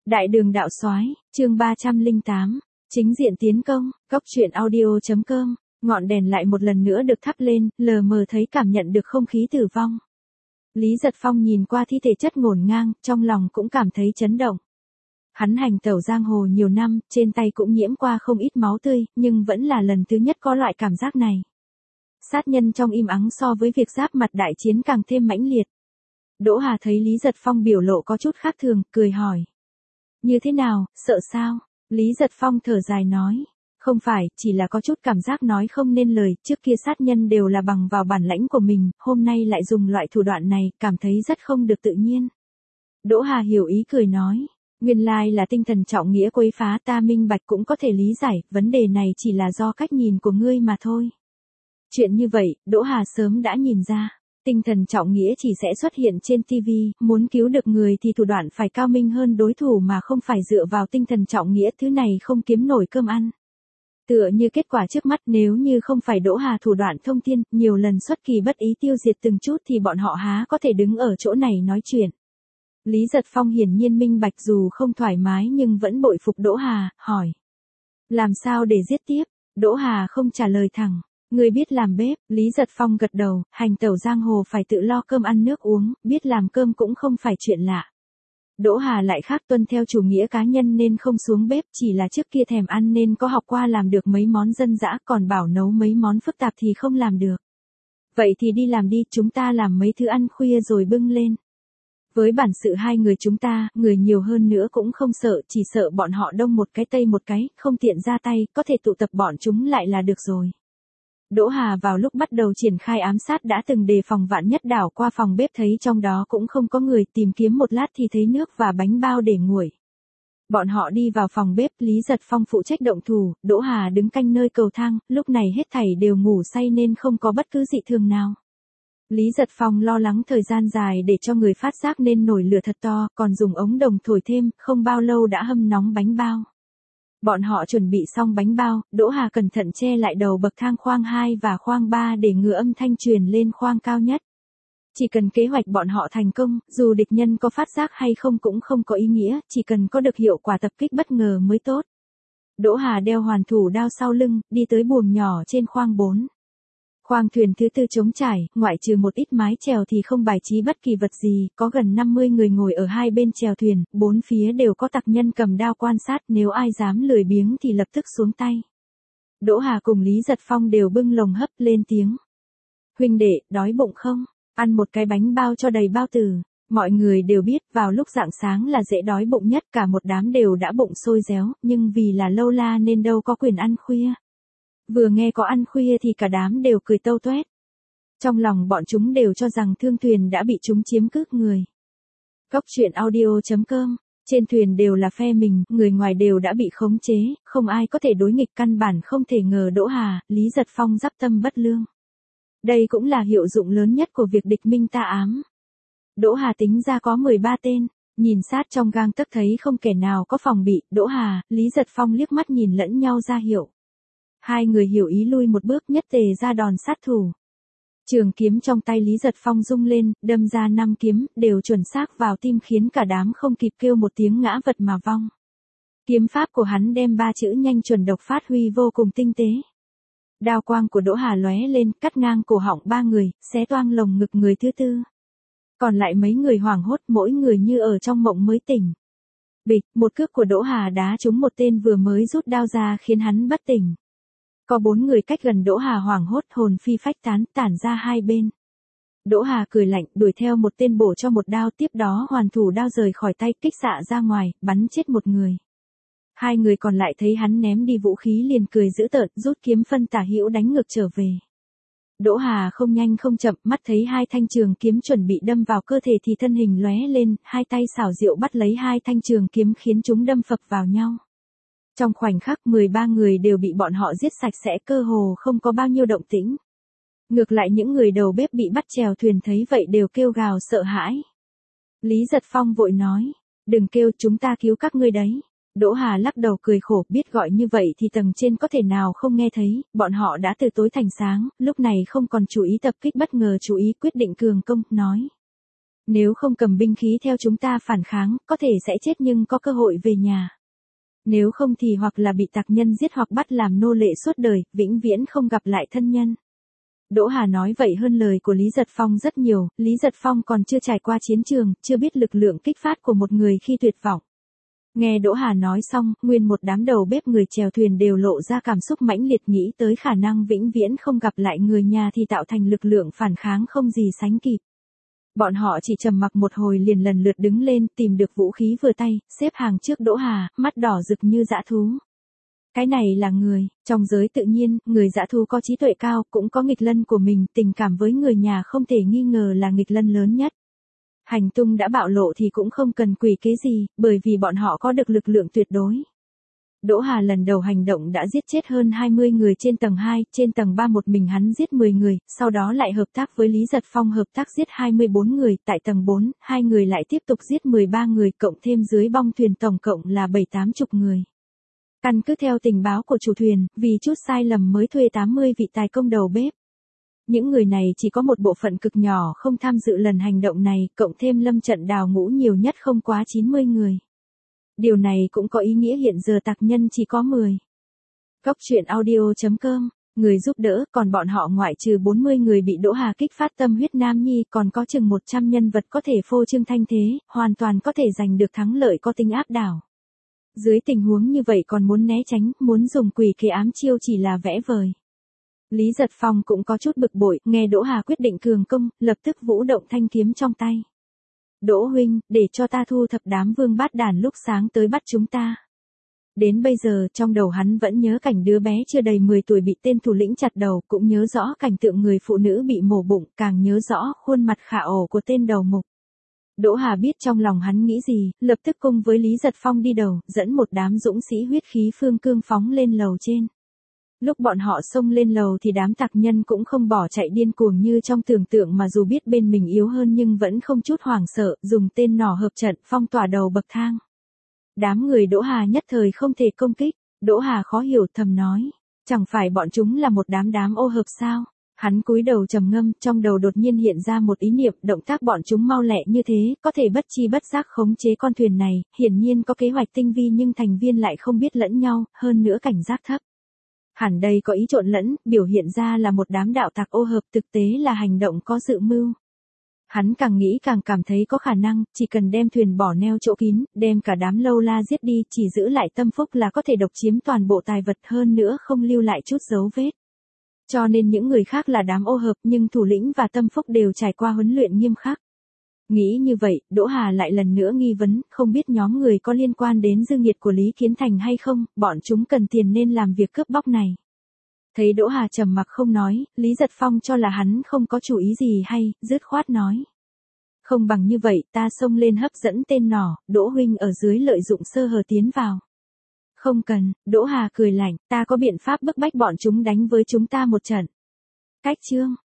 Đại đường đạo soái, chương 308, chính diện tiến công, Cốc truyện audio.com, ngọn đèn lại một lần nữa được thắp lên, lờ mờ thấy cảm nhận được không khí tử vong. Lý Giật Phong nhìn qua thi thể chất ngổn ngang, trong lòng cũng cảm thấy chấn động. Hắn hành tẩu giang hồ nhiều năm, trên tay cũng nhiễm qua không ít máu tươi, nhưng vẫn là lần thứ nhất có loại cảm giác này. Sát nhân trong im ắng so với việc giáp mặt đại chiến càng thêm mãnh liệt. Đỗ Hà thấy Lý Giật Phong biểu lộ có chút khác thường, cười hỏi. Như thế nào, sợ sao? Lý Giật Phong thở dài nói. Không phải, chỉ là có chút cảm giác nói không nên lời, trước kia sát nhân đều là bằng vào bản lãnh của mình, hôm nay lại dùng loại thủ đoạn này, cảm thấy rất không được tự nhiên. Đỗ Hà hiểu ý cười nói. Nguyên lai là tinh thần trọng nghĩa quấy phá, ta minh bạch cũng có thể lý giải, vấn đề này chỉ là do cách nhìn của ngươi mà thôi. Chuyện như vậy, Đỗ Hà sớm đã nhìn ra. Tinh thần trọng nghĩa chỉ sẽ xuất hiện trên TV, muốn cứu được người thì thủ đoạn phải cao minh hơn đối thủ mà không phải dựa vào tinh thần trọng nghĩa, thứ này không kiếm nổi cơm ăn. Tựa như kết quả trước mắt, nếu như không phải Đỗ Hà thủ đoạn thông thiên, nhiều lần xuất kỳ bất ý tiêu diệt từng chút thì bọn họ há có thể đứng ở chỗ này nói chuyện. Lý Giật Phong hiển nhiên minh bạch, dù không thoải mái nhưng vẫn bội phục Đỗ Hà, hỏi. Làm sao để giết tiếp? Đỗ Hà không trả lời thẳng. Người biết làm bếp, Lý Giật Phong gật đầu, hành tẩu giang hồ phải tự lo cơm ăn nước uống, biết làm cơm cũng không phải chuyện lạ. Đỗ Hà lại khác, tuân theo chủ nghĩa cá nhân nên không xuống bếp, chỉ là trước kia thèm ăn nên có học qua làm được mấy món dân dã, còn bảo nấu mấy món phức tạp thì không làm được. Vậy thì đi làm đi, chúng ta làm mấy thứ ăn khuya rồi bưng lên. Với bản sự hai người chúng ta, người nhiều hơn nữa cũng không sợ, chỉ sợ bọn họ đông một cái tây một cái, không tiện ra tay, có thể tụ tập bọn chúng lại là được rồi. Đỗ Hà vào lúc bắt đầu triển khai ám sát đã từng đề phòng vạn nhất đảo qua phòng bếp thấy trong đó cũng không có người, tìm kiếm một lát thì thấy nước và bánh bao để nguội. Bọn họ đi vào phòng bếp, Lý Giật Phong phụ trách động thủ, Đỗ Hà đứng canh nơi cầu thang, lúc này hết thảy đều ngủ say nên không có bất cứ dị thường nào. Lý Giật Phong lo lắng thời gian dài để cho người phát giác nên nổi lửa thật to, còn dùng ống đồng thổi thêm, không bao lâu đã hâm nóng bánh bao. Bọn họ chuẩn bị xong bánh bao, Đỗ Hà cẩn thận che lại đầu bậc thang khoang 2 và khoang 3 để ngừa âm thanh truyền lên khoang cao nhất. Chỉ cần kế hoạch bọn họ thành công, dù địch nhân có phát giác hay không cũng không có ý nghĩa, chỉ cần có được hiệu quả tập kích bất ngờ mới tốt. Đỗ Hà đeo hoàn thủ đao sau lưng, đi tới buồng nhỏ trên khoang 4. Khoang thuyền thứ tư trống trải, ngoại trừ một ít mái chèo thì không bài trí bất kỳ vật gì, có gần 50 người ngồi ở hai bên chèo thuyền, bốn phía đều có tặc nhân cầm đao quan sát, nếu ai dám lười biếng thì lập tức xuống tay. Đỗ Hà cùng Lý Giật Phong đều bưng lồng hấp lên tiếng. Huynh đệ, đói bụng không? Ăn một cái bánh bao cho đầy bao tử. Mọi người đều biết, vào lúc rạng sáng là dễ đói bụng nhất, cả một đám đều đã bụng sôi réo, nhưng vì là lâu la nên đâu có quyền ăn khuya. Vừa nghe có ăn khuya thì cả đám đều cười tâu toét. Trong lòng bọn chúng đều cho rằng thương thuyền đã bị chúng chiếm cướp người. Cốc truyện audio.com, trên thuyền đều là phe mình, người ngoài đều đã bị khống chế, không ai có thể đối nghịch, căn bản không thể ngờ Đỗ Hà, Lý Giật Phong giáp tâm bất lương. Đây cũng là hiệu dụng lớn nhất của việc địch minh ta ám. Đỗ Hà tính ra có 13 tên, nhìn sát trong gang tấc thấy không kẻ nào có phòng bị, Đỗ Hà, Lý Giật Phong liếc mắt nhìn lẫn nhau ra hiệu. Hai người hiểu ý lui một bước, nhất tề ra đòn sát thủ. Trường kiếm trong tay Lý Giật Phong rung lên, đâm ra 5 kiếm, đều chuẩn xác vào tim khiến cả đám không kịp kêu một tiếng ngã vật mà vong. Kiếm pháp của hắn đem 3 chữ nhanh chuẩn độc phát huy vô cùng tinh tế. Đao quang của Đỗ Hà lóe lên, cắt ngang cổ họng 3 người, xé toang lồng ngực người thứ tư. Còn lại mấy người hoảng hốt, mỗi người như ở trong mộng mới tỉnh. Bịch, một cước của Đỗ Hà đá trúng một tên vừa mới rút đao ra khiến hắn bất tỉnh. Có 4 người cách gần Đỗ Hà hoảng hốt, hồn phi phách tán, tản ra hai bên. Đỗ Hà cười lạnh, đuổi theo một tên bổ cho một đao, tiếp đó hoàn thủ đao rời khỏi tay, kích xạ ra ngoài, bắn chết một người. Hai người còn lại thấy hắn ném đi vũ khí liền cười dữ tợn, rút kiếm phân tả hữu đánh ngược trở về. Đỗ Hà không nhanh không chậm, mắt thấy hai thanh trường kiếm chuẩn bị đâm vào cơ thể thì thân hình lóe lên, hai tay xảo diệu bắt lấy hai thanh trường kiếm khiến chúng đâm phập vào nhau. Trong khoảnh khắc 13 người đều bị bọn họ giết sạch sẽ, cơ hồ không có bao nhiêu động tĩnh. Ngược lại những người đầu bếp bị bắt chèo thuyền thấy vậy đều kêu gào sợ hãi. Lý Giật Phong vội nói, đừng kêu, chúng ta cứu các ngươi đấy. Đỗ Hà lắc đầu cười khổ, biết gọi như vậy thì tầng trên có thể nào không nghe thấy, bọn họ đã từ tối thành sáng, lúc này không còn chú ý tập kích bất ngờ, chú ý quyết định cường công, nói. Nếu không cầm binh khí theo chúng ta phản kháng, có thể sẽ chết nhưng có cơ hội về nhà. Nếu không thì hoặc là bị tặc nhân giết hoặc bắt làm nô lệ suốt đời, vĩnh viễn không gặp lại thân nhân. Đỗ Hà nói vậy hơn lời của Lý Giật Phong rất nhiều, Lý Giật Phong còn chưa trải qua chiến trường, chưa biết lực lượng kích phát của một người khi tuyệt vọng. Nghe Đỗ Hà nói xong, nguyên một đám đầu bếp người chèo thuyền đều lộ ra cảm xúc mãnh liệt, nghĩ tới khả năng vĩnh viễn không gặp lại người nhà thì tạo thành lực lượng phản kháng không gì sánh kịp. Bọn họ chỉ trầm mặc một hồi liền lần lượt đứng lên, tìm được vũ khí vừa tay, xếp hàng trước Đỗ Hà, mắt đỏ rực như dã thú. Cái này là người, trong giới tự nhiên, người dã thú có trí tuệ cao, cũng có nghịch lân của mình, tình cảm với người nhà không thể nghi ngờ là nghịch lân lớn nhất. Hành tung đã bạo lộ thì cũng không cần quỷ kế gì, bởi vì bọn họ có được lực lượng tuyệt đối. Đỗ Hà lần đầu hành động đã giết chết hơn 20 người trên tầng 2, trên tầng 3 một mình hắn giết 10 người, sau đó lại hợp tác với Lý Giật Phong hợp tác giết 24 người, tại tầng 4, hai người lại tiếp tục giết 13 người, cộng thêm dưới bong thuyền tổng cộng là 7-80 người. Căn cứ theo tình báo của chủ thuyền, vì chút sai lầm mới thuê 80 vị tài công đầu bếp. Những người này chỉ có một bộ phận cực nhỏ không tham dự lần hành động này, cộng thêm lâm trận đào ngũ nhiều nhất không quá 90 người. Điều này cũng có ý nghĩa hiện giờ tặc nhân chỉ có 10. Góc truyện audio.com, người giúp đỡ, còn bọn họ ngoại trừ 40 người bị Đỗ Hà kích phát tâm huyết nam nhi, còn có chừng 100 nhân vật có thể phô trương thanh thế, hoàn toàn có thể giành được thắng lợi có tính áp đảo. Dưới tình huống như vậy còn muốn né tránh, muốn dùng quỷ kế ám chiêu chỉ là vẽ vời. Lý Giật Phong cũng có chút bực bội, nghe Đỗ Hà quyết định cường công, lập tức vũ động thanh kiếm trong tay. Đỗ huynh, để cho ta thu thập đám vương bát đàn lúc sáng tới bắt chúng ta. Đến bây giờ trong đầu hắn vẫn nhớ cảnh đứa bé chưa đầy 10 tuổi bị tên thủ lĩnh chặt đầu, cũng nhớ rõ cảnh tượng người phụ nữ bị mổ bụng, càng nhớ rõ khuôn mặt khả ổ của tên đầu mục. Đỗ Hà biết trong lòng hắn nghĩ gì, lập tức cùng với Lý Giật Phong đi đầu, dẫn một đám dũng sĩ huyết khí phương cương phóng lên lầu trên. Lúc bọn họ xông lên lầu thì đám tặc nhân cũng không bỏ chạy điên cuồng như trong tưởng tượng mà dù biết bên mình yếu hơn nhưng vẫn không chút hoảng sợ, dùng tên nỏ hợp trận phong tỏa đầu bậc thang. Đám người Đỗ Hà nhất thời không thể công kích, Đỗ Hà khó hiểu thầm nói, chẳng phải bọn chúng là một đám ô hợp sao? Hắn cúi đầu trầm ngâm, trong đầu đột nhiên hiện ra một ý niệm, động tác bọn chúng mau lẹ như thế, có thể bất chi bất giác khống chế con thuyền này, hiển nhiên có kế hoạch tinh vi nhưng thành viên lại không biết lẫn nhau, hơn nữa cảnh giác thấp. Hẳn đây có ý trộn lẫn, biểu hiện ra là một đám đạo tặc ô hợp, thực tế là hành động có dự mưu. Hắn càng nghĩ càng cảm thấy có khả năng, chỉ cần đem thuyền bỏ neo chỗ kín, đem cả đám lâu la giết đi, chỉ giữ lại Tâm Phúc là có thể độc chiếm toàn bộ tài vật, hơn nữa không lưu lại chút dấu vết. Cho nên những người khác là đám ô hợp nhưng thủ lĩnh và Tâm Phúc đều trải qua huấn luyện nghiêm khắc. Nghĩ như vậy, Đỗ Hà lại lần nữa nghi vấn, không biết nhóm người có liên quan đến dương nhiệt của Lý Kiến Thành hay không, bọn chúng cần tiền nên làm việc cướp bóc này. Thấy Đỗ Hà trầm mặc không nói, Lý Giật Phong cho là hắn không có chủ ý gì hay, dứt khoát nói. Không bằng như vậy, ta xông lên hấp dẫn tên nỏ, Đỗ huynh ở dưới lợi dụng sơ hở tiến vào. Không cần, Đỗ Hà cười lạnh, ta có biện pháp bức bách bọn chúng đánh với chúng ta một trận. Cách chương.